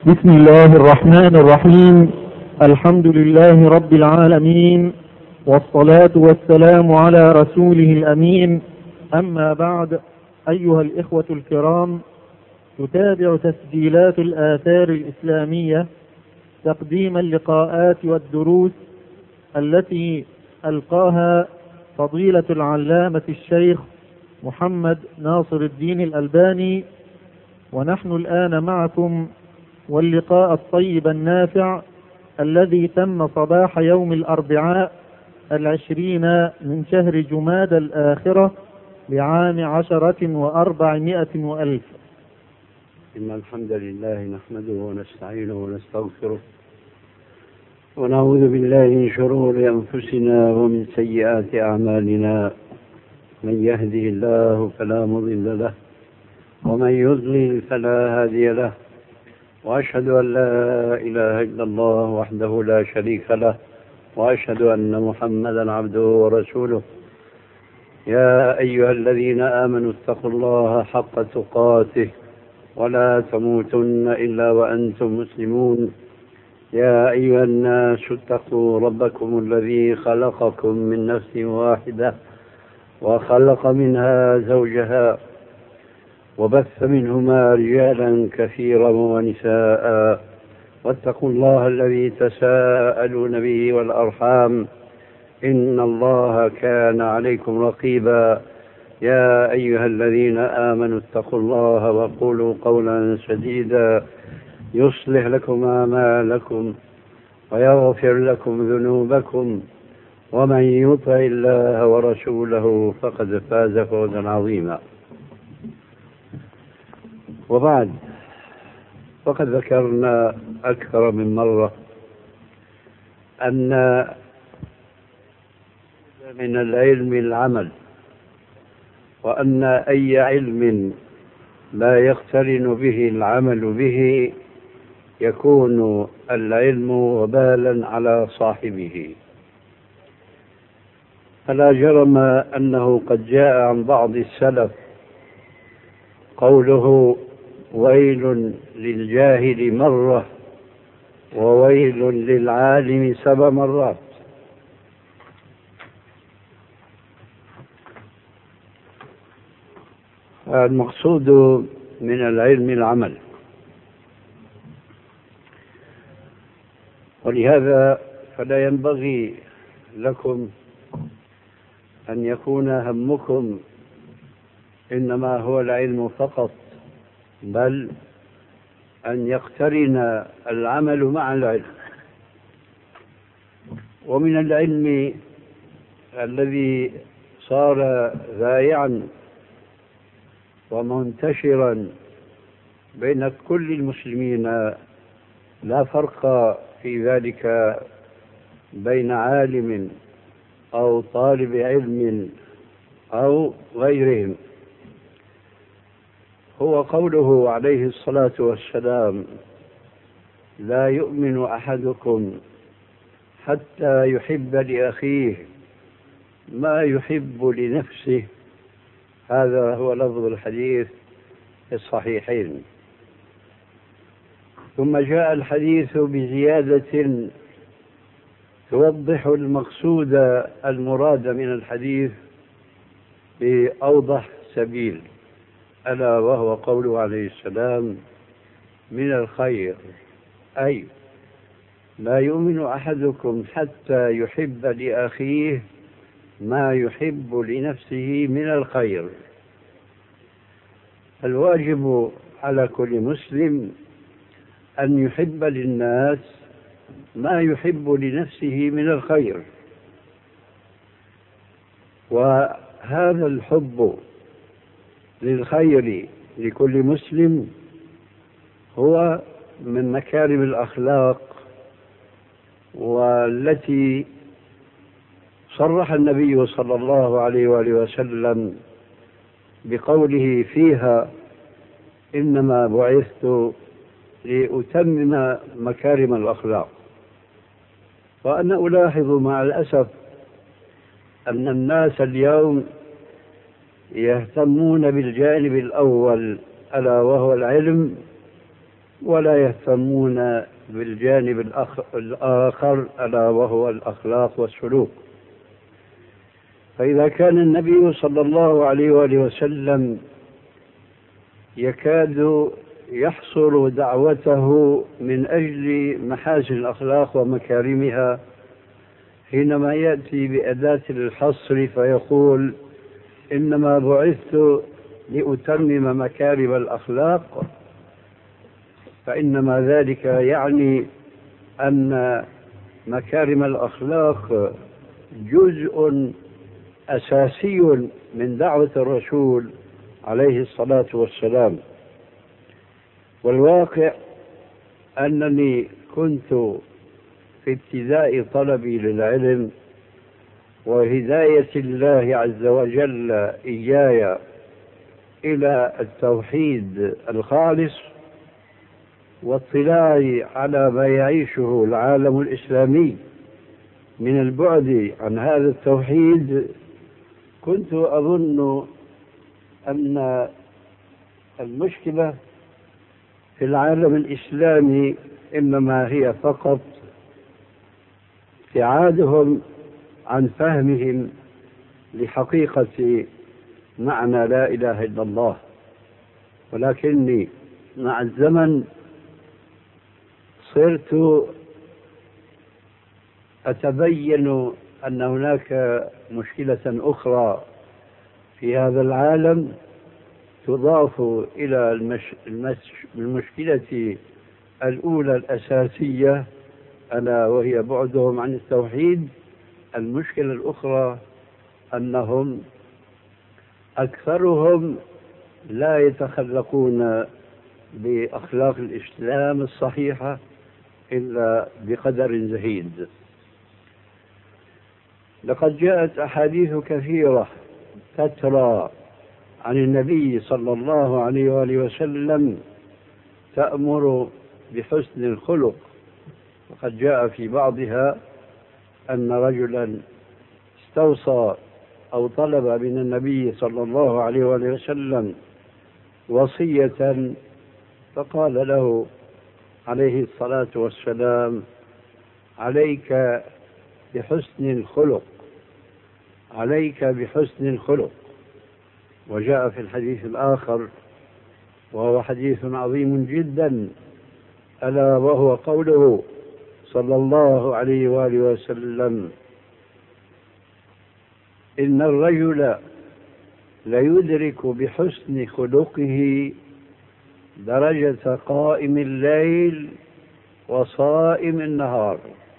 بسم الله الرحمن الرحيم. الحمد لله رب العالمين، والصلاة والسلام على رسوله الأمين. أما بعد، أيها الإخوة الكرام، تتابع تسجيلات الآثار الإسلامية تقديم اللقاءات والدروس التي ألقاها فضيلة العلامة الشيخ محمد ناصر الدين الألباني، ونحن الآن معكم واللقاء الطيب النافع الذي تم صباح يوم الأربعاء 20 من شهر جمادى الآخرة لعام 10,400 إن الحمد لله نحمده ونستعينه ونستغفره ونعوذ بالله من شرور أنفسنا ومن سيئات أعمالنا. من يهده الله فلا مضل له ومن يضلل فلا هادي له، وأشهد أن لا إله إلا الله وحده لا شريك له، وأشهد أن محمدا عبده ورسوله. يا أيها الذين آمنوا اتقوا الله حق تقاته ولا تموتن إلا وأنتم مسلمون. يا أيها الناس اتقوا ربكم الذي خلقكم من نفس واحدة وخلق منها زوجها وبث منهما رجالا كثيرا ونساء، واتقوا الله الذي تساءلون به والأرحام إن الله كان عليكم رقيبا. يا أيها الذين آمنوا اتقوا الله وقولوا قولا سديدا يصلح لكم أعمالكم ويغفر لكم ذنوبكم، ومن يطع الله ورسوله فقد فاز فوزا عظيما. وبعد، فقد ذكرنا أكثر من مرة أن من العلم العمل، وأن أي علم لا يقترن به العمل به يكون العلم وبالا على صاحبه. فلا جرم أنه قد جاء عن بعض السلف قوله: ويل للجاهل مرة وويل للعالم 7 مرات. المقصود من العلم العمل، ولهذا فلا ينبغي لكم أن يكون همكم إنما هو العلم فقط، بل أن يقترن العمل مع العلم. ومن العلم الذي صار ذائعا ومنتشرا بين كل المسلمين، لا فرق في ذلك بين عالم أو طالب علم أو غيرهم، هو قوله عليه الصلاة والسلام: لا يؤمن أحدكم حتى يحب لأخيه ما يحب لنفسه. هذا هو لفظ الحديث في الصحيحين. ثم جاء الحديث بزيادة توضح المقصود المراد من الحديث بأوضح سبيل، ألا وهو قوله عليه السلام: من الخير، أي لا يؤمن أحدكم حتى يحب لأخيه ما يحب لنفسه من الخير. الواجب على كل مسلم أن يحب للناس ما يحب لنفسه من الخير، وهذا الحب للخير لكل مسلم هو من مكارم الأخلاق، والتي صرح النبي صلى الله عليه وآله وسلم بقوله فيها: إنما بعثت لأتمم مكارم الأخلاق. وأنا ألاحظ مع الأسف أن الناس اليوم يهتمون بالجانب الأول، ألا وهو العلم، ولا يهتمون بالجانب الآخر ألا وهو الأخلاق والسلوك. فإذا كان النبي صلى الله عليه وآله وسلم يكاد يحصر دعوته من أجل محاسن الأخلاق ومكارمها حينما يأتي بأداة الحصر فيقول إنما بعثت لأتمم مكارم الأخلاق، فإنما ذلك يعني أن مكارم الأخلاق جزء أساسي من دعوة الرسول عليه الصلاة والسلام. والواقع أنني كنت في ابتداء طلبي للعلم وهداية الله عز وجل إياي إلى التوحيد الخالص واطلاعي على ما يعيشه العالم الإسلامي من البعد عن هذا التوحيد، كنت أظن أن المشكلة في العالم الإسلامي إنما هي فقط ابتعادهم عن فهمهم لحقيقة معنى لا إله إلا الله. ولكني مع الزمن صرت أتبين أن هناك مشكلة أخرى في هذا العالم تضاف إلى المشكلة الأولى الأساسية ألا وهي بعدهم عن التوحيد. المشكلة الأخرى أنهم أكثرهم لا يتخلقون بأخلاق الإسلام الصحيحة إلا بقدر زهيد. لقد جاءت أحاديث كثيرة تترى عن النبي صلى الله عليه وآله وسلم تأمر بحسن الخلق، وقد جاء في بعضها أن رجلا استوصى أو طلب من النبي صلى الله عليه وآله وسلم وصية، فقال له عليه الصلاة والسلام: عليك بحسن الخلق، عليك بحسن الخلق. وجاء في الحديث الآخر وهو حديث عظيم جدا ألا وهو قوله صلى الله عليه وآله وسلم: إن الرجل ليدرك بحسن خلقه درجة قائم الليل وصائم النهار.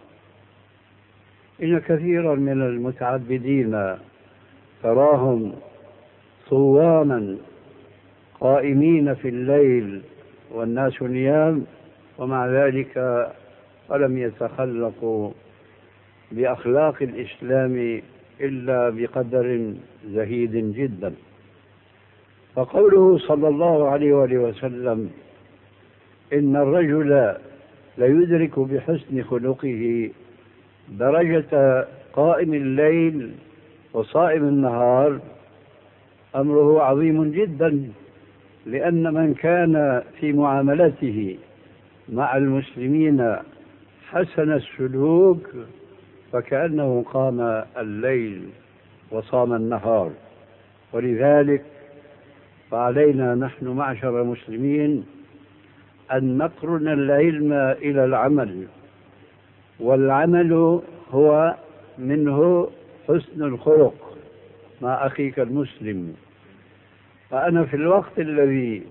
إن كثيرا من المتعبدين تراهم صواما قائمين في الليل والناس نيام، ومع ذلك فلم يتخلقوا بأخلاق الإسلام إلا بقدر زهيد جدا. فقوله صلى الله عليه وآله وسلم: إن الرجل ليدرك بحسن خلقه درجة قائم الليل وصائم النهار، أمره عظيم جدا، لأن من كان في معاملته مع المسلمين حسن السلوك فكأنه قام الليل وصام النهار. ولذلك فعلينا نحن معشر المسلمين أن نقرن العلم إلى العمل، والعمل هو منه حسن الخلق مع أخيك المسلم. فأنا في الوقت الذي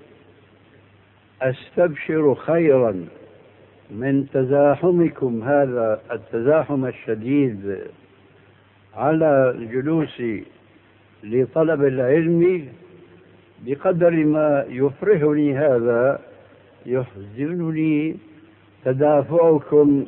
أستبشر خيرا من تزاحمكم هذا التزاحم الشديد على الجلوس لطلب العلم، بقدر ما يفرحني هذا يحزنني تدافعكم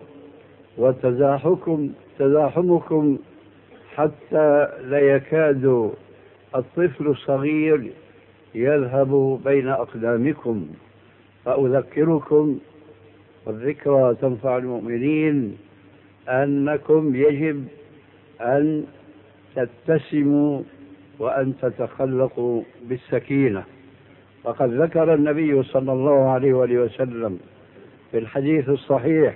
وتزاحمكم حتى لا يكاد الطفل الصغير يذهب بين أقدامكم. فأذكركم، والذكرى تنفع المؤمنين، أنكم يجب أن تبتسموا وأن تتخلقوا بالسكينة. وقد ذكر النبي صلى الله عليه وآله وسلم في الحديث الصحيح: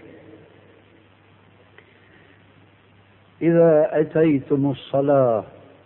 إذا أتيتم الصلاة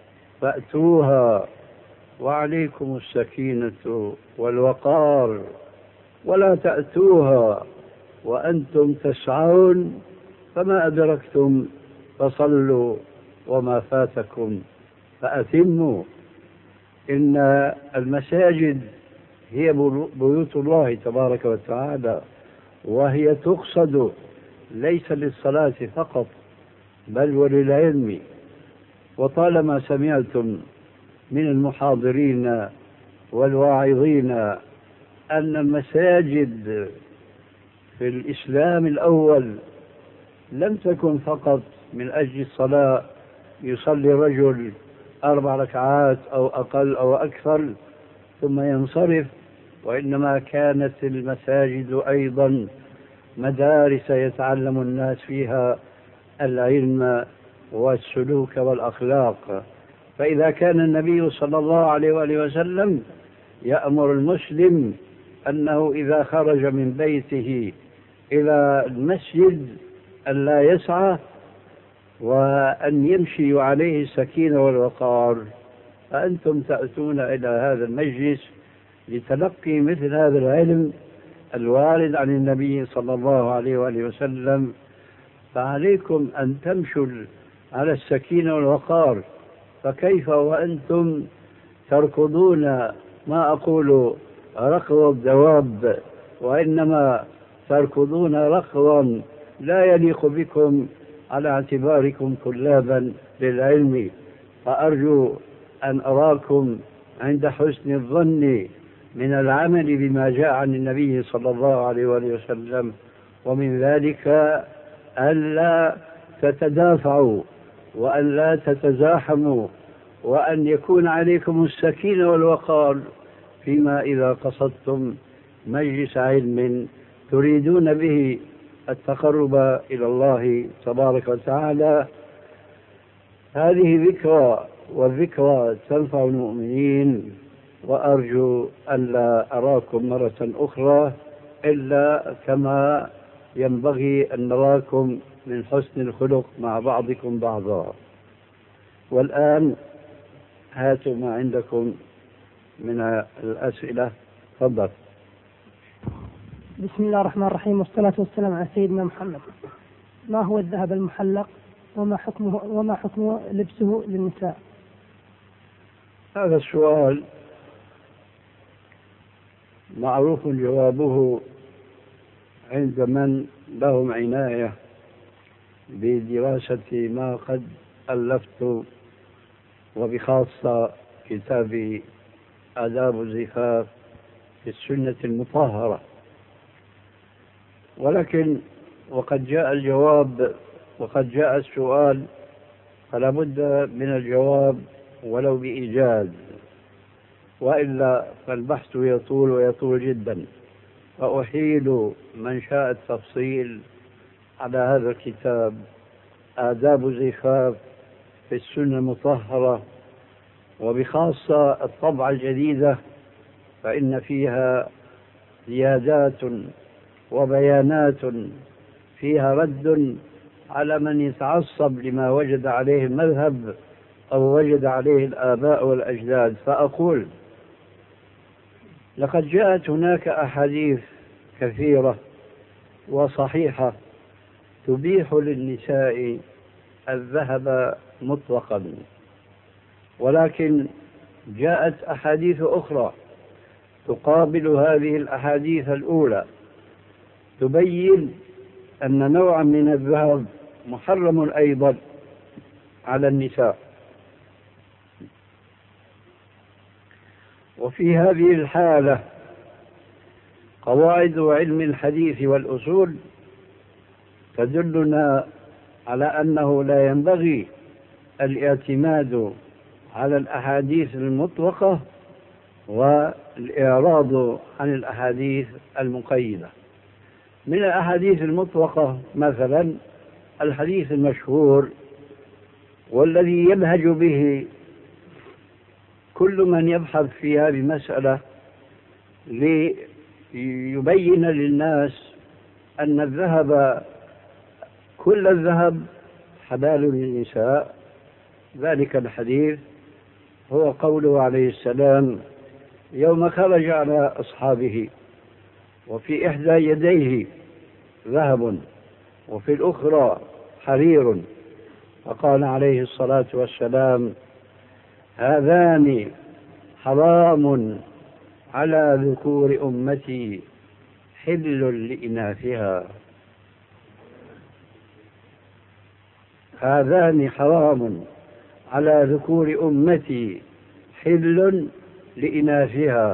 فأتوها وعليكم السكينة والوقار، ولا تأتوها وأنتم تسعون، فما أدركتم فصلوا وما فاتكم فأتموا. إن المساجد هي بيوت الله تبارك وتعالى، وهي تقصد ليس للصلاة فقط بل وللعلم. وطالما سمعتم من المحاضرين والواعظين أن المساجد في الإسلام الأول لم تكن فقط من أجل الصلاة، يصلي رجل 4 ركعات أو أقل أو أكثر ثم ينصرف، وإنما كانت المساجد أيضا مدارس يتعلم الناس فيها العلم والسلوك والأخلاق. فإذا كان النبي صلى الله عليه وآله وسلم يأمر المسلم أنه إذا خرج من بيته إلى المسجد أن لا يسعى وأن يمشي عليه السكينة والوقار، فأنتم تأتون إلى هذا المجلس لتلقي مثل هذا العلم الوارد عن النبي صلى الله عليه وآله وسلم، فعليكم أن تمشوا على السكينة والوقار. فكيف وأنتم تركضون، ما أقول ركض الدواب، وإنما تركضون ركضا لا يليق بكم على اعتباركم طلابا للعلم. فأرجو أن أراكم عند حسن الظن من العمل بما جاء عن النبي صلى الله عليه وآله وسلم، ومن ذلك ألا تتدافعوا وأن لا تتزاحموا، وأن يكون عليكم السكينة والوقار فيما إذا قصدتم مجلس علم تريدون به التقرب إلى الله تبارك وتعالى. هذه ذكرى، والذكرى تنفع المؤمنين، وأرجو أن لا أراكم مرة أخرى إلا كما ينبغي أن نراكم من حسن الخلق مع بعضكم بعضا. والآن هاتوا ما عندكم من الأسئلة. تفضل. بسم الله الرحمن الرحيم، والصلاة والسلام على سيدنا محمد. ما هو الذهب المحلق وما حكم لبسه للنساء؟ هذا السؤال معروف جوابه عند من لهم عناية بدراسة ما قد ألفت، وبخاصة كتاب آداب الزفاف في السنة المطهرة. ولكن وقد جاء الجواب وقد جاء السؤال، فلا بد من الجواب ولو بإيجاز، وإلا فالبحث يطول ويطول جدا. فأحيل من شاء التفصيل على هذا الكتاب آداب الزفاف في السنة المطهرة، وبخاصة الطبعة الجديدة، فإن فيها زيادات وبيانات فيها رد على من يتعصب لما وجد عليه المذهب أو وجد عليه الآباء والأجداد. فأقول: لقد جاءت هناك أحاديث كثيرة وصحيحة تبيح للنساء الذهب مطلقا، ولكن جاءت أحاديث أخرى تقابل هذه الأحاديث الأولى تبين أن نوعا من الذهب محرم أيضا على النساء. وفي هذه الحالة قواعد علم الحديث والأصول تدلنا على أنه لا ينبغي الاعتماد على الأحاديث المطلقة والإعراض عن الأحاديث المقيدة. من الأحاديث المطلقة مثلا الحديث المشهور والذي يلهج به كل من يبحث في هذه المسألة ليبين للناس أن الذهب كل الذهب حلال للنساء. ذلك الحديث هو قوله عليه السلام يوم خرج على أصحابه وفي إحدى يديه ذهب وفي الأخرى حرير، فقال عليه الصلاة والسلام هذان حرام على ذكور أمتي حل لإناثها. هذان حرام على ذكور أمتي حل لإناثها.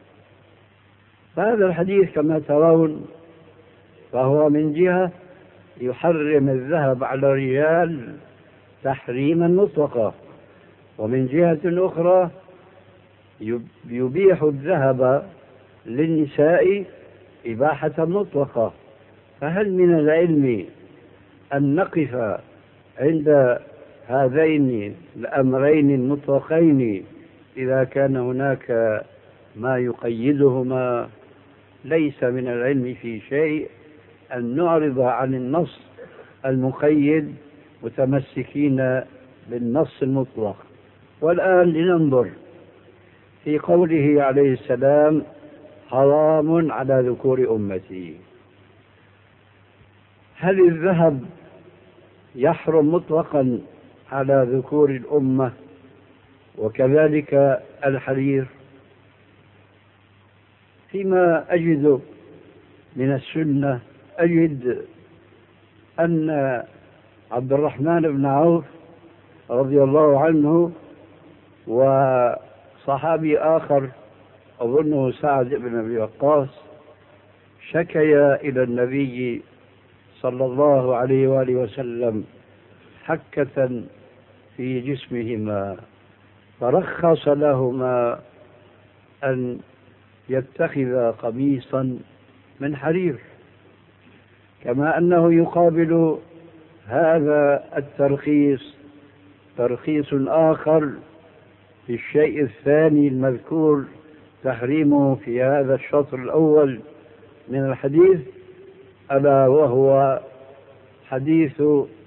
فهذا الحديث كما ترون فهو من جهة يحرم الذهب على الرجال تحريما مطلقا، ومن جهة أخرى يبيح الذهب للنساء إباحة مطلقة. فهل من العلم أن نقف عند هذين الأمرين المطلقين إذا كان هناك ما يقيدهما؟ ليس من العلم في شيء أن نعرض عن النص المقيد متمسكين بالنص المطلق. والآن لننظر في قوله عليه السلام حرام على ذكور أمتي. هل الذهب يحرم مطلقا على ذكور الأمة وكذلك الحرير؟ فيما أجد من السنة أجد أن عبد الرحمن بن عوف رضي الله عنه وصحابي آخر أظنه سعد بن أبي وقاص شكيا إلى النبي صلى الله عليه وآله وسلم حكة في جسمهما، فرخص لهما أن يتخذ قميصا من حرير، كما أنه يقابل هذا الترخيص ترخيص آخر في الشيء الثاني المذكور تحريمه في هذا الشطر الأول من الحديث، ألا وهو حديث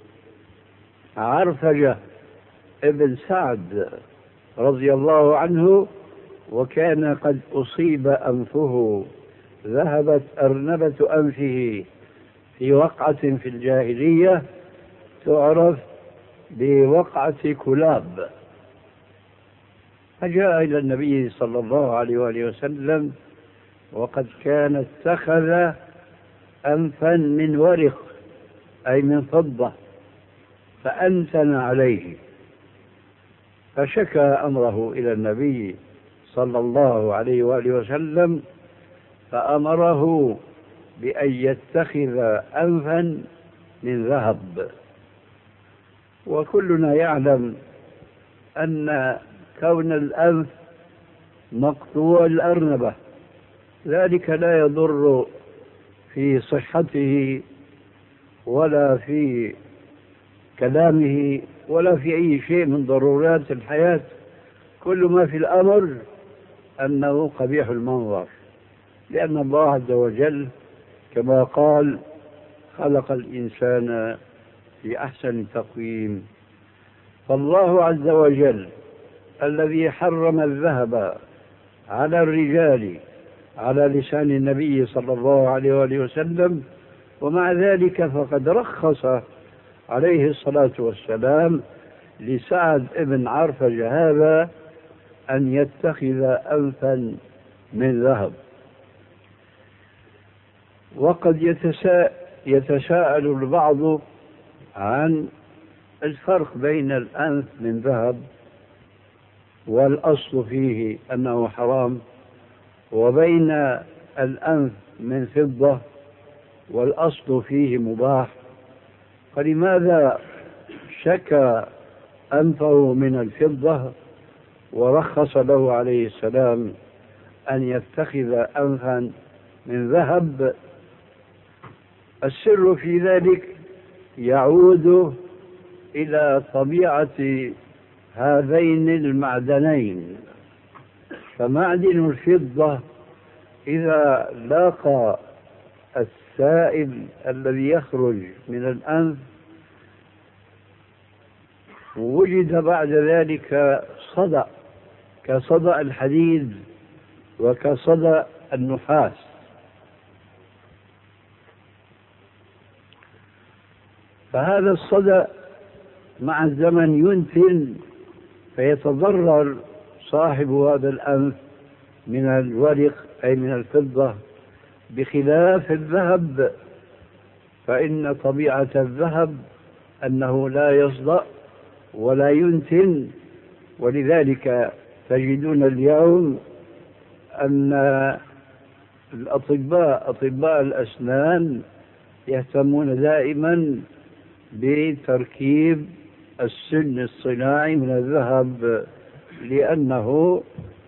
عرفجة ابن سعد رضي الله عنه، وكان قد أصيب أنفه، ذهبت أرنبة أنفه في وقعة في الجاهلية تعرف بوقعة كلاب، فجاء إلى النبي صلى الله عليه وآله وسلم وقد كان اتخذ أنفا من ورق أي من فضة فأنتن عليه، فشكى أمره إلى النبي صلى الله عليه وآله وسلم فأمره بأن يتخذ أنفا من ذهب. وكلنا يعلم أن كون الأنف مقطوع الأرنبة ذلك لا يضر في صحته ولا في كلامه ولا في أي شيء من ضرورات الحياة، كل ما في الأمر أنه قبيح المنظر، لأن الله عز وجل كما قال خلق الإنسان في أحسن تقويم. فالله عز وجل الذي حرم الذهب على الرجال على لسان النبي صلى الله عليه وآله وسلم، ومع ذلك فقد رخص عليه الصلاة والسلام لسعد بن عرفجة هذا أن يتخذ أنفا من ذهب. وقد يتساءل البعض عن الفرق بين الأنف من ذهب والأصل فيه أنه حرام، وبين الأنف من فضة والأصل فيه مباح، فلماذا شكى أنفه من الفضة ورخص له عليه السلام أن يتخذ أنفا من ذهب؟ السر في ذلك يعود إلى طبيعة هذين المعدنين، فمعدن الفضة إذا لاقى السائل الذي يخرج من الأنف وجد بعد ذلك صدأ كصدأ الحديد وكصدأ النحاس، فهذا الصدأ مع الزمن ينتن فيتضرر صاحب هذا الأنف من الورق أي من الفضة، بخلاف الذهب فإن طبيعة الذهب أنه لا يصدأ ولا ينتن. ولذلك تجدون اليوم أن أطباء الأسنان يهتمون دائما بتركيب السن الصناعي من الذهب، لأنه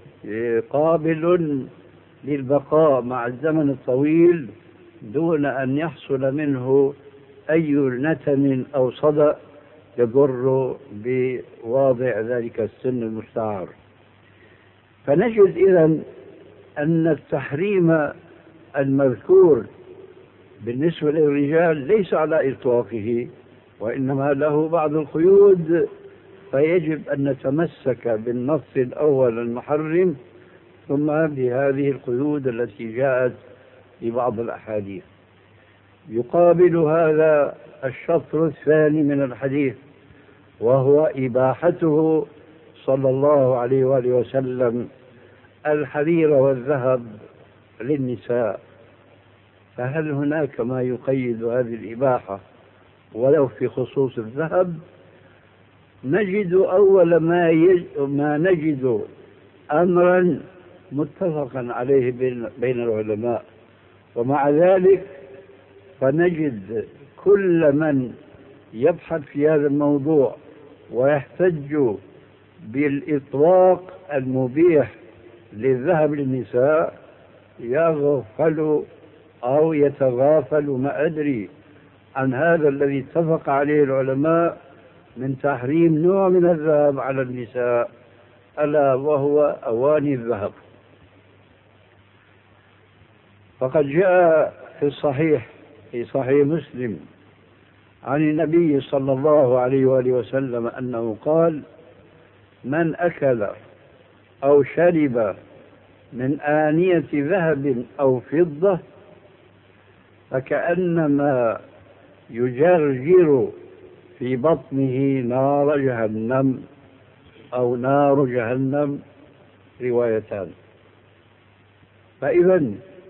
قابل للبقاء مع الزمن الطويل دون أن يحصل منه أي نتن أو صدأ يضر بواضع ذلك السن المستعار. فنجد إذن أن التحريم المذكور بالنسبة للرجال ليس على إطلاقه، وإنما له بعض القيود، فيجب أن نتمسك بالنص الأول المحرم ثم بهذه القيود التي جاءت في بعض الأحاديث. يقابل هذا الشطر الثاني من الحديث، وهو إباحته صلى الله عليه وآله وسلم الحرير والذهب للنساء. فهل هناك ما يقيد هذه الإباحة ولو في خصوص الذهب؟ نجد أول ما نجد أمرا متفقا عليه بين العلماء، ومع ذلك فنجد كل من يبحث في هذا الموضوع ويحتج بالإطلاق المبيح للذهب للنساء يغفل أو يتغافل ما أدري عن هذا الذي اتفق عليه العلماء من تحريم نوع من الذهب على النساء، ألا وهو أواني الذهب. فقد جاء في صحيح مسلم عن النبي صلى الله عليه وآله وسلم أنه قال: من أكل أو شرب من آنية ذهب أو فضة فكأنما يجرجر في بطنه نار جهنم أو نار جهنم، روايتان. فإذا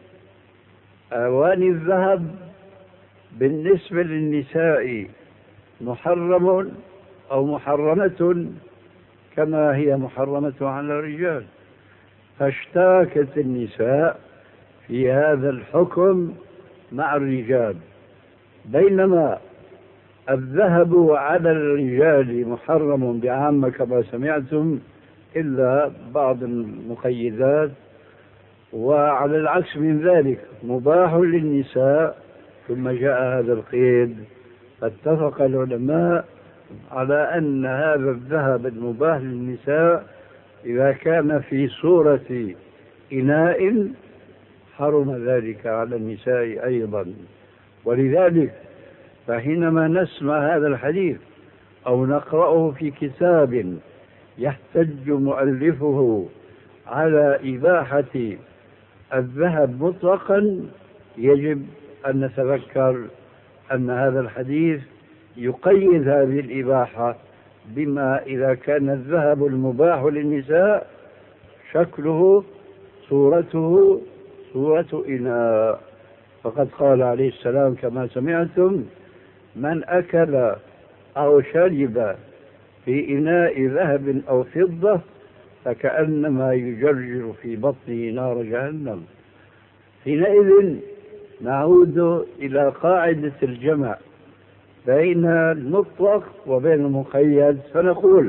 أواني الذهب بالنسبة للنساء محرم أو محرمة كما هي محرمة على الرجال، فاشتاكت النساء في هذا الحكم مع الرجال، بينما الذهب على الرجال محرم بعامة كما سمعتم إلا بعض المقيدات، وعلى العكس من ذلك مباح للنساء ثم جاء هذا القيد. فاتفق العلماء على أن هذا الذهب المباح للنساء إذا كان في صورة إناء حرم ذلك على النساء أيضا. ولذلك فحينما نسمع هذا الحديث أو نقرأه في كتاب يحتج مؤلفه على إباحة الذهب مطلقا يجب أن نتذكر أن هذا الحديث يقيد هذه الإباحة بما إذا كان الذهب المباح للنساء شكله صورته صورة إناء. فقد قال عليه السلام كما سمعتم: من أكل أو شرب في إناء ذهب أو فضة فكأنما يجرجر في بطنه نار جهنم. حينئذ نعود إلى قاعدة الجمع بين المطلق وبين المقيد، فنقول: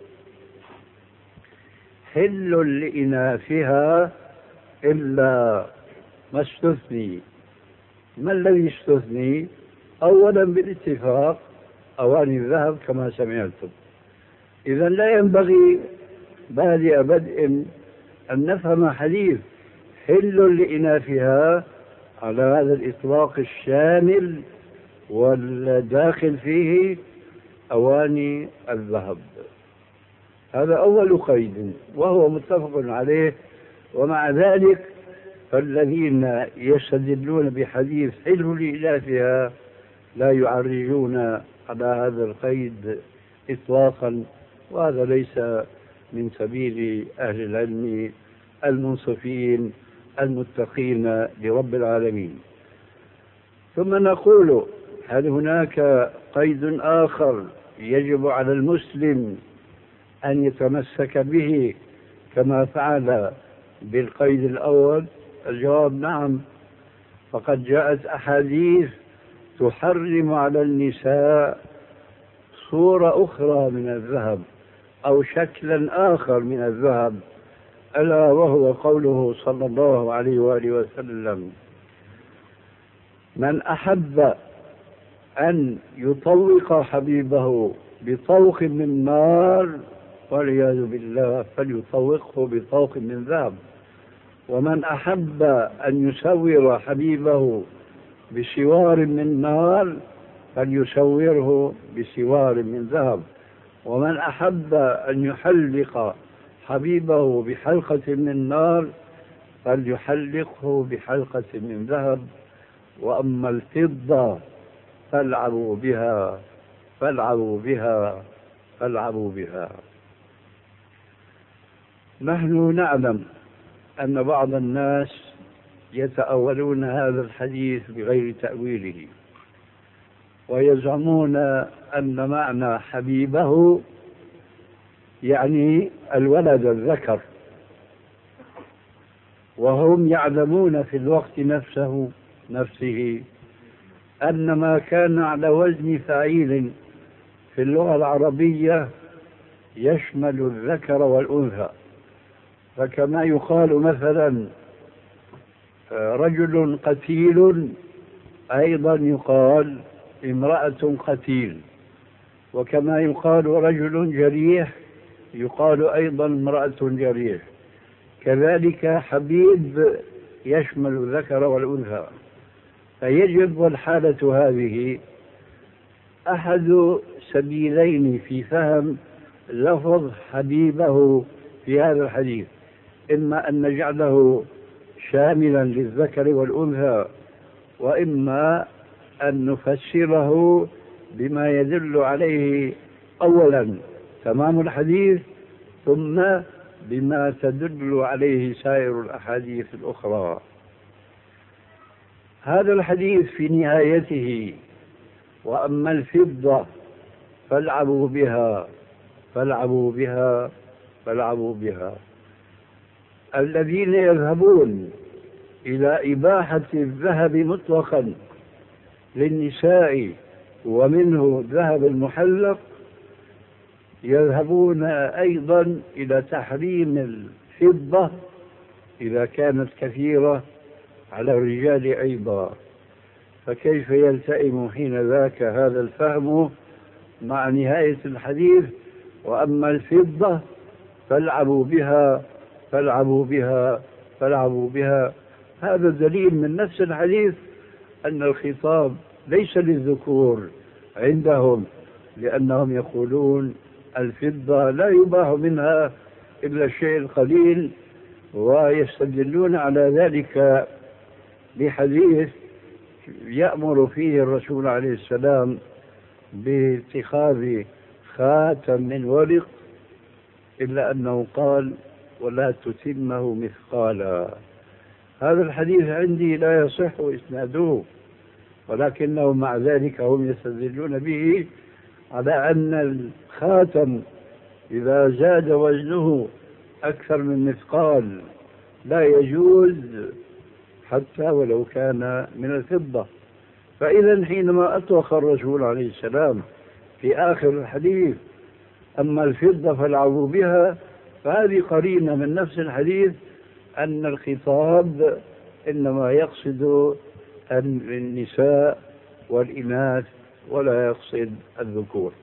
حل لإناثها إلا ما استثني. ما الذي استثني؟ أولا بالاتفاق أواني الذهب كما سمعتم. إذا لا ينبغي بدء أن نفهم حديث حل لإناثها على هذا الإطلاق الشامل والداخل فيه أواني الذهب. هذا أول قيد وهو متفق عليه. ومع ذلك فالذين يستدلون بحديث حل لإلافها لا يعرجون على هذا القيد إطلاقا، وهذا ليس من سبيل أهل العلم المنصفين المتقين لرب العالمين. ثم نقول: هل هناك قيد آخر يجب على المسلم أن يتمسك به كما فعل بالقيد الأول؟ الجواب نعم، فقد جاءت أحاديث تحرم على النساء صورة أخرى من الذهب أو شكلا آخر من الذهب، ألا وهو قوله صلى الله عليه وآله وسلم: من أحب أن يطوق حبيبه بطوق من نار والعياذ بالله فليطوقه بطوق من ذهب، ومن أحب أن يسور حبيبه بسوار من نار فليسوره بسوار من ذهب، ومن أحب أن يحلق حبيبه بحلقة من نار فليحلقه بحلقة من ذهب، وأما الفضة فالعبوا بها فالعبوا بها فالعبوا بها. نحن نعلم أن بعض الناس يتأولون هذا الحديث بغير تأويله، ويزعمون أن معنى حبيبه يعني الولد الذكر، وهم يعلمون في الوقت نفسه أن ما كان على وزن فاعل في اللغة العربية يشمل الذكر والأنثى. فكما يقال مثلا رجل قتيل أيضا يقال امرأة قتيل، وكما يقال رجل جريح يقال أيضا امرأة جريح. كذلك حبيب يشمل الذكر والأنثى. فيجب والحالة هذه أحد سبيلين في فهم لفظ حبيبه في هذا الحديث: إما أن نجعله شاملا للذكر والأنثى، وإما أن نفسره بما يدل عليه أولا تمام الحديث، ثم بما تدل عليه سائر الأحاديث الأخرى. هذا الحديث في نهايته: وأما الفضة فالعبوا بها فالعبوا بها فالعبوا بها. الذين يذهبون إلى إباحة الذهب مطلقا للنساء ومنه ذهب المحلق يذهبون أيضا إلى تحريم الفضة إذا كانت كثيرة على الرجال أيضا. فكيف يلتئم حين ذاك هذا الفهم مع نهاية الحديث: وأما الفضة فالعبوا بها فالعبوا بها فالعبوا بها؟ هذا دليل من نفس الحديث أن الخطاب ليس للذكور عندهم، لأنهم يقولون الفضة لا يباح منها إلا الشيء القليل، ويستدلون على ذلك بحديث يأمر فيه الرسول عليه السلام باتخاذ خاتم من ورق، إلا أنه قال: ولا تتمه مثقالا. هذا الحديث عندي لا يصح إسناده، ولكنهم مع ذلك هم يستدلون به على أن الخاتم إذا زاد وزنه أكثر من مثقال لا يجوز حتى ولو كان من الفضة. فإذا حينما أطلق الرسول عليه السلام في آخر الحديث: أما الفضة فالعبوا بها، فهذه قرينة من نفس الحديث أن الخطاب إنما يقصد النساء والإناث ولا يقصد الذكور.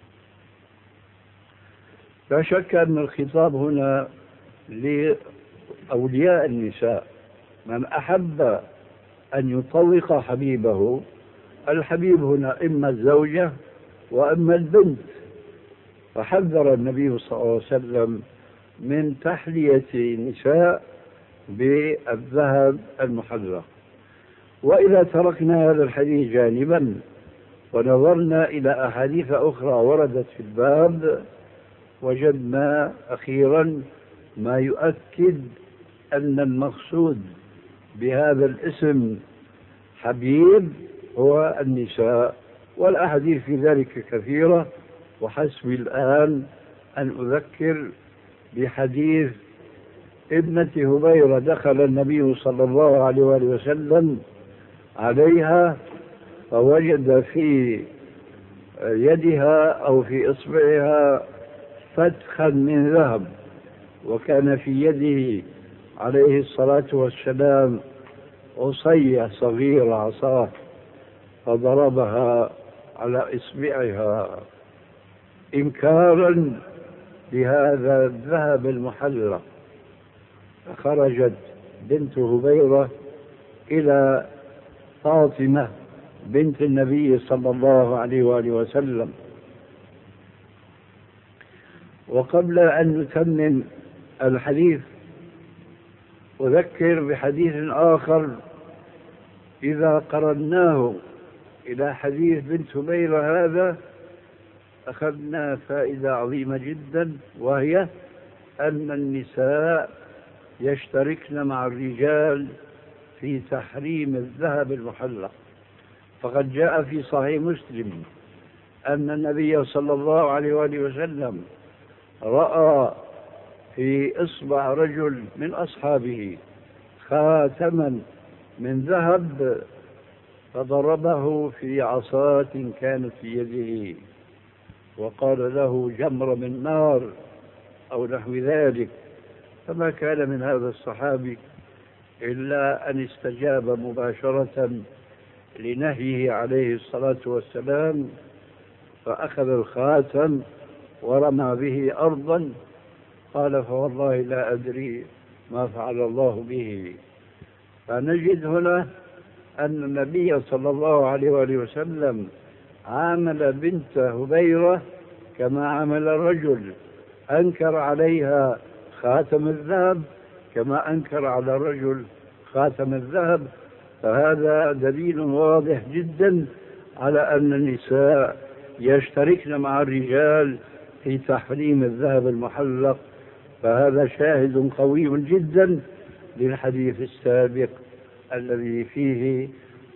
لا شك أن الخطاب هنا لأولياء النساء: من أحب أن يطلق حبيبه. الحبيب هنا إما الزوجة وإما البنت، فحذر النبي صلى الله عليه وسلم من تحلية النساء بالذهب المحلق. وإذا تركنا هذا الحديث جانبا ونظرنا إلى أحاديث أخرى وردت في الباب، وجدنا أخيرا ما يؤكد أن المقصود بهذا الاسم حبيب هو النساء، والأحاديث في ذلك كثيرة. وحسبي الآن أن أذكر بحديث ابنة هبيرة دخل النبي صلى الله عليه وآله وسلم عليها فوجد في يدها أو في إصبعها فتخا من ذهب، وكان في يده عليه الصلاة والسلام عصية صغيرة عصاه، فضربها على إصبعها إنكارا لهذا الذهب المحلق. فخرجت بنت هبيرة إلى فاطمة بنت النبي صلى الله عليه وآله وسلم. وقبل أن نتمم الحديث أذكر بحديث آخر إذا قرناه إلى حديث بنت هبيرة هذا أخذنا فائدة عظيمة جدا، وهي أن النساء يشتركن مع الرجال في تحريم الذهب المحلق. فقد جاء في صحيح مسلم أن النبي صلى الله عليه وآله وسلم رأى في إصبع رجل من أصحابه خاتما من ذهب فضربه في عصاة كانت في يده، وقال له جمر من نار أو نحو ذلك. فما كان من هذا الصحابي إلا أن استجاب مباشرة لنهيه عليه الصلاة والسلام، فأخذ الخاتم ورمى به أرضا، قال فوالله لا أدري ما فعل الله به. فنجد هنا أن النبي صلى الله عليه وآله وسلم عامل بنت هبيرة كما عمل الرجل، أنكر عليها خاتم الذهب كما أنكر على الرجل خاتم الذهب. فهذا دليل واضح جدا على أن النساء يشتركن مع الرجال في تحريم الذهب المحلق. فهذا شاهد قوي جدا للحديث السابق الذي فيه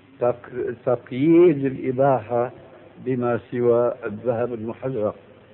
تقييد الإباحة بما سوى الذهب المحلق.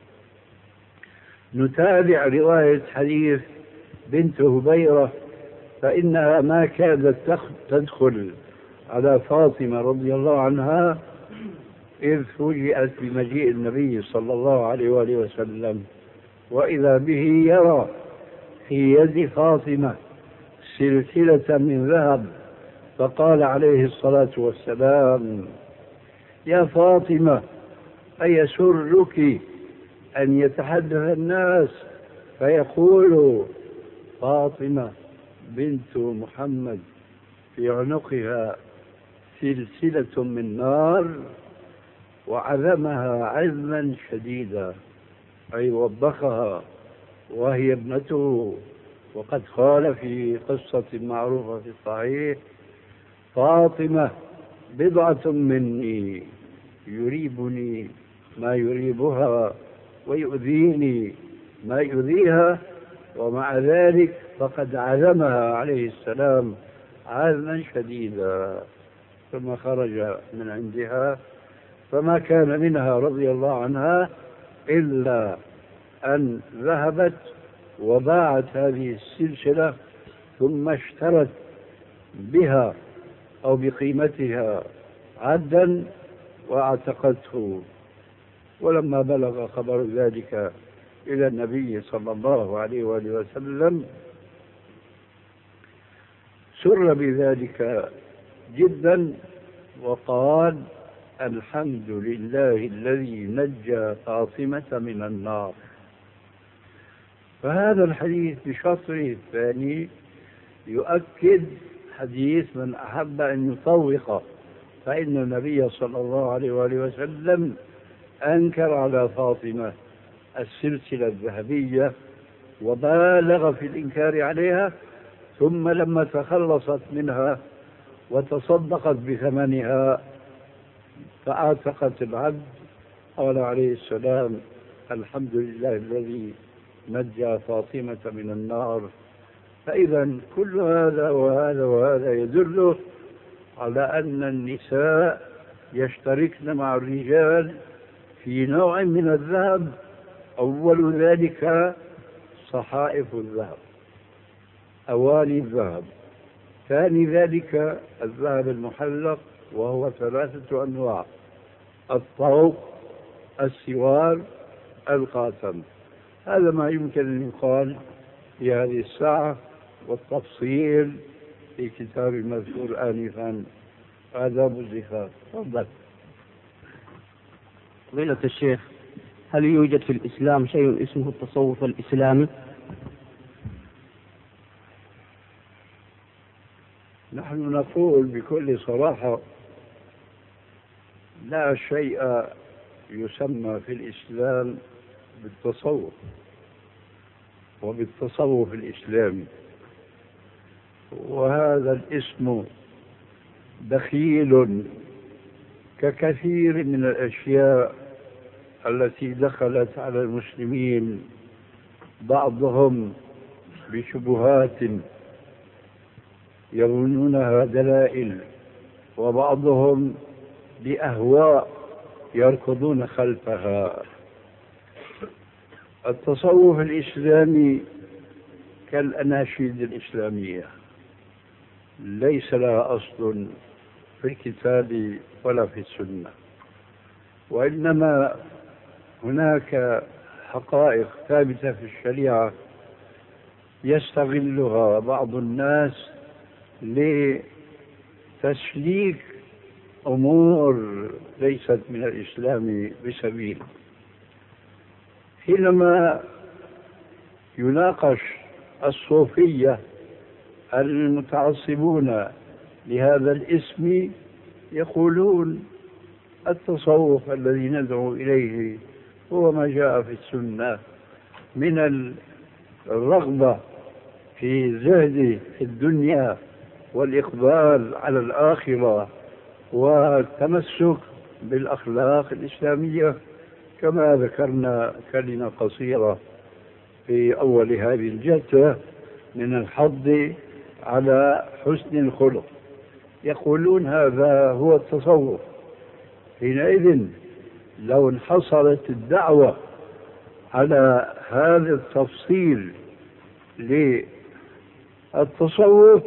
نتابع رواية حديث بنت هبيرة، فإنها ما كادت تدخل على فاطمة رضي الله عنها إذ فوجئت بمجيء النبي صلى الله عليه وآله وسلم، وإذا به يرى في يد فاطمة سلسلة من ذهب، فقال عليه الصلاة والسلام يا فاطمة أيسرك أن يتحدث الناس فيقول فاطمة بنت محمد في عنقها سلسلة من نار، وعذمها عزما شديدا، أي وبخها وهي ابنته. وقد قال في قصة معروفة في الصحيح فاطمة بضعة مني يريبني ما يريبها ويؤذيني ما يؤذيها، ومع ذلك فقد عزمها عليه السلام عزما شديدا. ثم خرج من عندها، فما كان منها رضي الله عنها إلا أن ذهبت وباعت هذه السلسلة ثم اشترت بها أو بقيمتها عبدا واعتقته. ولما بلغ خبر ذلك إلى النبي صلى الله عليه وآله وسلم سر بذلك جدا، وقال الحمد لله الذي نجى فاطمة من النار. فهذا الحديث بشطره الثاني يؤكد حديث من أحب أن يطوق، فإن النبي صلى الله عليه وآله وسلم أنكر على فاطمة السلسلة الذهبية وبالغ في الإنكار عليها، ثم لما تخلصت منها وتصدقت بثمنها فأعتقت العبد قال عليه السلام: الحمد لله الذي نجى فاطمة من النار. فإذا كل هذا وهذا يدل على أن النساء يشتركن مع الرجال في نوع من الذهب، أول ذلك صحائف الذهب، أواني الذهب، ثاني ذلك الذهب المحلق وهو 3 أنواع: الطوق، السوار، القاتم. هذا ما يمكن أن يقال في هذه الساعة، والتفصيل في كتاب المذكور آنفا آداب الزفاف. تفضل. فضيلة الشيخ، هل يوجد في الإسلام شيء اسمه التصوف الإسلامي؟ نحن نقول بكل صراحة: لا شيء يسمى في الإسلام بالتصوف وبالتصوف الإسلامي، وهذا الاسم دخيل ككثير من الأشياء التي دخلت على المسلمين، بعضهم بشبهات يظنونها دلائل، وبعضهم بأهواء يركضون خلفها. التصوف الإسلامي كالأناشيد الإسلامية، ليس لها أصل في الكتاب ولا في السنة، وإنما هناك حقائق ثابتة في الشريعة يستغلها بعض الناس لتسليك أمور ليست من الإسلام بسبيل. حينما يناقش الصوفية المتعصبون لهذا الاسم يقولون: التصوف الذي ندعو إليه هو ما جاء في السنة من الرغبة في زهد الدنيا والإقبال على الآخرة والتمسك بالأخلاق الإسلامية، كما ذكرنا كلمة قصيرة في أول هذه الجلسة من الحض على حسن الخلق. يقولون هذا هو التصوف. حينئذ لو انحصرت الدعوة على هذا التفصيل للتصوف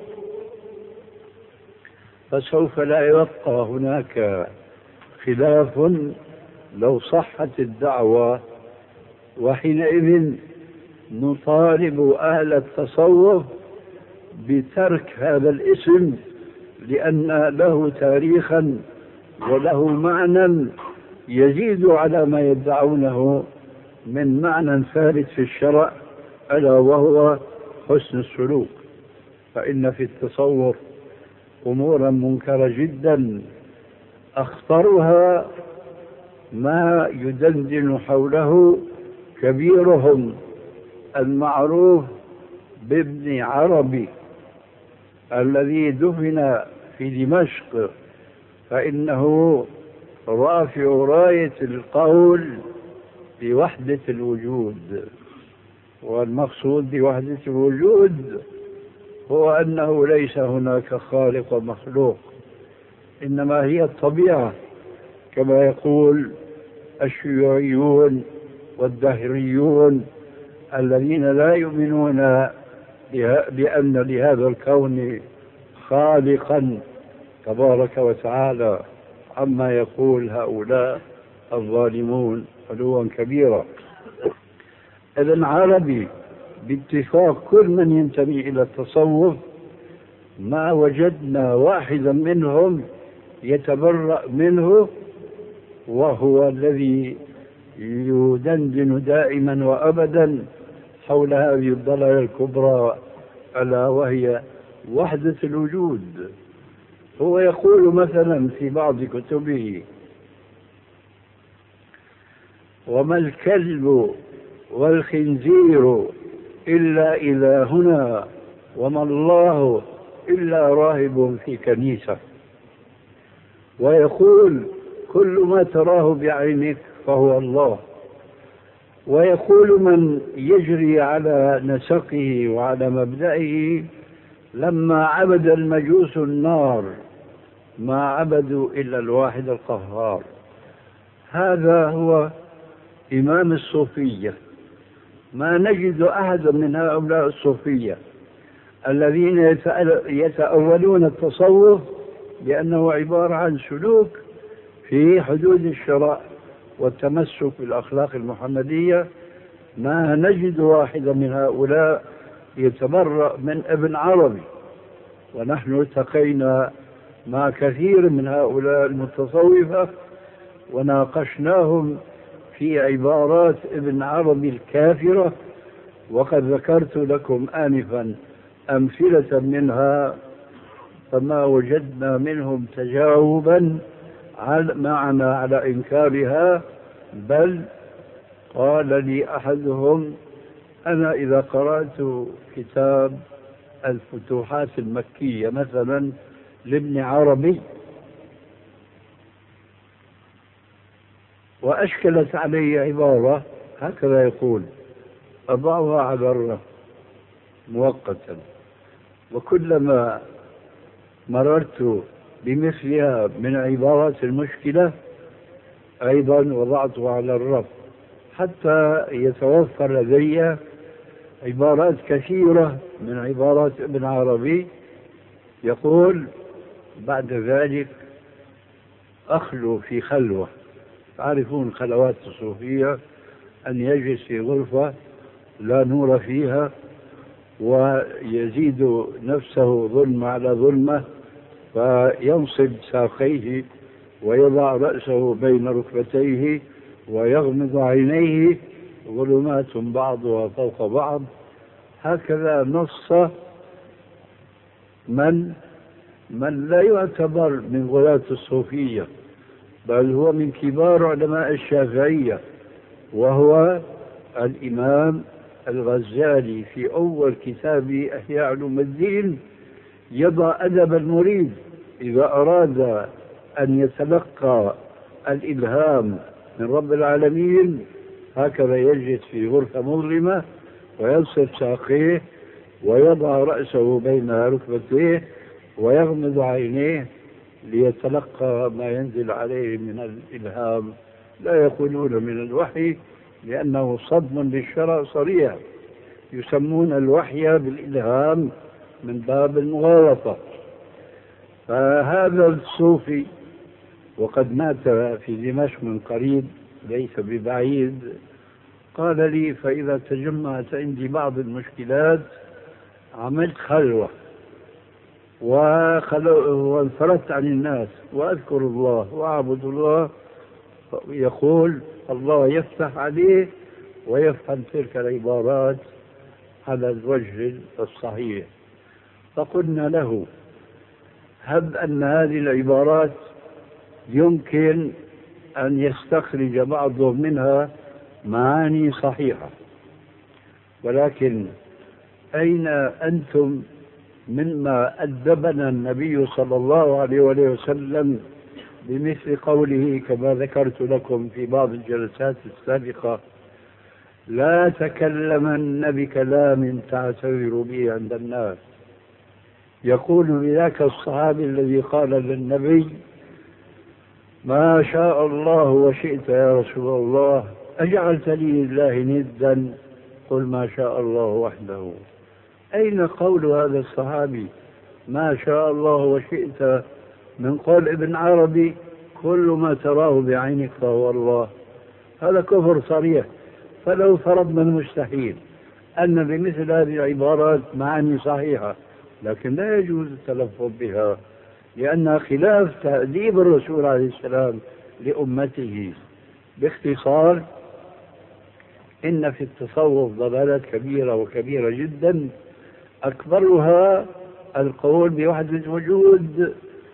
فسوف لا يبقى هناك خلاف لو صحت الدعوة، وحينئذ نطالب أهل التصوف بترك هذا الاسم، لأن له تاريخا وله معنى يزيد على ما يدعونه من معنى ثالث في الشرع، ألا وهو حسن السلوك. فإن في التصوف أمورا منكرة جدا، أخطرها ما يدندن حوله كبيرهم المعروف بابن عربي الذي دفن في دمشق، فإنه رافع راية القول بوحدة الوجود، والمقصود بوحدة الوجود هو أنه ليس هناك خالق ومخلوق، إنما هي الطبيعة، كما يقول الشيوعيون والدهريون الذين لا يؤمنون بأن لهذا الكون خالقا تبارك وتعالى، عما يقول هؤلاء الظالمون علوا كبيرا. إذن عربي باتفاق كل من ينتمي إلى التصوف ما وجدنا واحدا منهم يتبرأ منه، وهو الذي يدندن دائما وأبدا حول هذه الضلالة الكبرى، ألا وهي وحدة الوجود. هو يقول مثلا في بعض كتبه: وما الكلب والخنزير إلا إلهنا، وما الله إلا راهب في كنيسة. ويقول: كل ما تراه بعينك فهو الله. ويقول: من يجري على نسقه وعلى مبدئه، لما عبد المجوس النار ما عبدوا إلا الواحد القهار. هذا هو إمام الصوفية. ما نجد أحدا من هؤلاء الصوفية الذين يتأولون التصوف بأنه عبارة عن سلوك في حدود الشرع والتمسك بالأخلاق المحمدية. ما نجد واحدا من هؤلاء يتبرأ من ابن عربي. ونحن التقينا مع كثير من هؤلاء المتصوفة وناقشناهم في عبارات ابن عربي الكافرة، وقد ذكرت لكم آنفا أمثلة منها، فما وجدنا منهم تجاوبا معنا على إنكارها. بل قال لي أحدهم: أنا إذا قرأت كتاب الفتوحات المكية مثلا لابن عربي وأشكلت علي عبارة هكذا يقول، أضعها على الرف مؤقتا، وكلما مررت بمثلها من عبارات المشكلة أيضا وضعتها على الرف، حتى يتوفر لدي عبارات كثيرة من عبارات ابن عربي. يقول بعد ذلك: أخلو في خلوة. تعرفون خلوات الصوفية أن يجلس في غرفة لا نور فيها ويزيد نفسه ظلم على ظلمة، فينصب ساقيه ويضع رأسه بين ركبتيه ويغمض عينيه، ظلمات بعضها فوق بعض. هكذا نص من لا يعتبر من غلاة الصوفية، بل هو من كبار علماء الشافعية، وهو الإمام الغزالي في أول كتاب إحياء علوم الدين. يضع أدب المريد إذا أراد أن يتلقى الإلهام من رب العالمين، هكذا يجلس في غرفة مظلمة وينصب ساقيه ويضع رأسه بين ركبتيه ويغمض عينيه ليتلقى ما ينزل عليه من الإلهام. لا يقولون من الوحي لأنه صدم للشرع صريح، يسمون الوحي بالإلهام من باب المغالطة. فهذا الصوفي وقد مات في دمشق من قريب ليس ببعيد قال لي: فإذا تجمعت عندي بعض المشكلات عملت خلوة وانفردت عن الناس وأذكر الله وأعبد الله. يقول: الله يفتح عليه ويفهم تلك العبارات على الوجه الصحيح. فقلنا له: هب أن هذه العبارات يمكن أن يستخرج بعضهم منها معاني صحيحة، ولكن أين أنتم مما أدبنا النبي صلى الله عليه وسلم بمثل قوله كما ذكرت لكم في بعض الجلسات السابقة: لا تكلمن بكلام تعتذر به عند الناس. يقول بذاك الصحابي الذي قال للنبي: ما شاء الله وشئت يا رسول الله، أجعلت لي الله ندا؟ قل ما شاء الله وحده. أين قول هذا الصحابي ما شاء الله وشئت من قول ابن عربي كل ما تراه بعينك فهو الله؟ هذا كفر صريح. فلو فرضنا المستحيل أن بمثل هذه العبارات معاني صحيحة، لكن لا يجوز التلفظ بها لأنها خلاف تأديب الرسول عليه السلام لأمته. باختصار، إن في التصوف ضلالات كبيرة وكبيرة جدا، أكبرها القول بوحدة الوجود،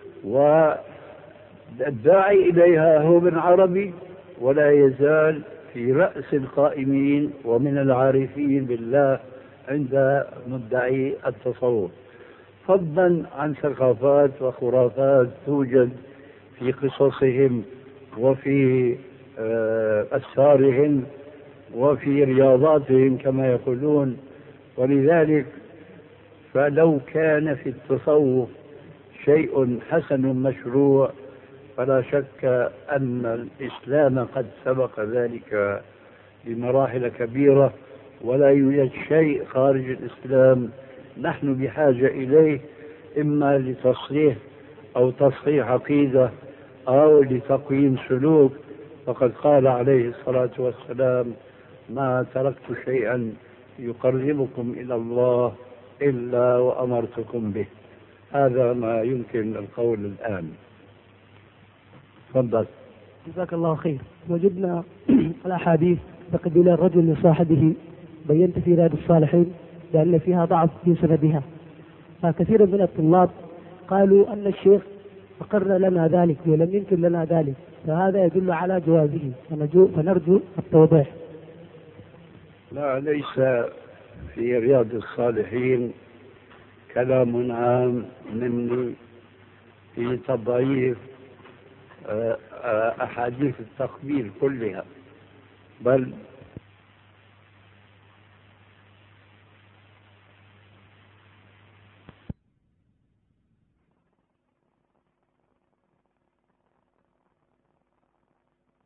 والداعي إليها هو ابن عربي، ولا يزال في رأس القائمين ومن العارفين بالله عند مدعي التصوف، فضلا عن ثقافات وخرافات توجد في قصصهم وفي أسرارهم وفي رياضاتهم كما يقولون. ولذلك فلو كان في التصوف شيء حسن مشروع فلا شك أن الإسلام قد سبق ذلك بمراحل كبيرة، ولا يوجد شيء خارج الإسلام نحن بحاجة إليه، إما لتصحيح أو تصحيح عقيدة أو لتقويم سلوك. فقد قال عليه الصلاة والسلام: ما تركت شيئا يقربكم إلى الله إلا وأمرتكم به. هذا ما يمكن القول الآن. تفضل. جزاك الله خير. وجدنا الأحاديث تقبل الرجل لصاحبه بينت في رياض الصالحين لأن فيها ضعف في سندها، فكثير من الطلاب قالوا أن الشيخ أقر لنا ذلك ولم ينكر لنا ذلك، فهذا يدل على جوازه، فنرجو التوضيح. لا، ليس في رياض الصالحين كلام عام مني في تضعيف أحاديث التقبيل كلها، بل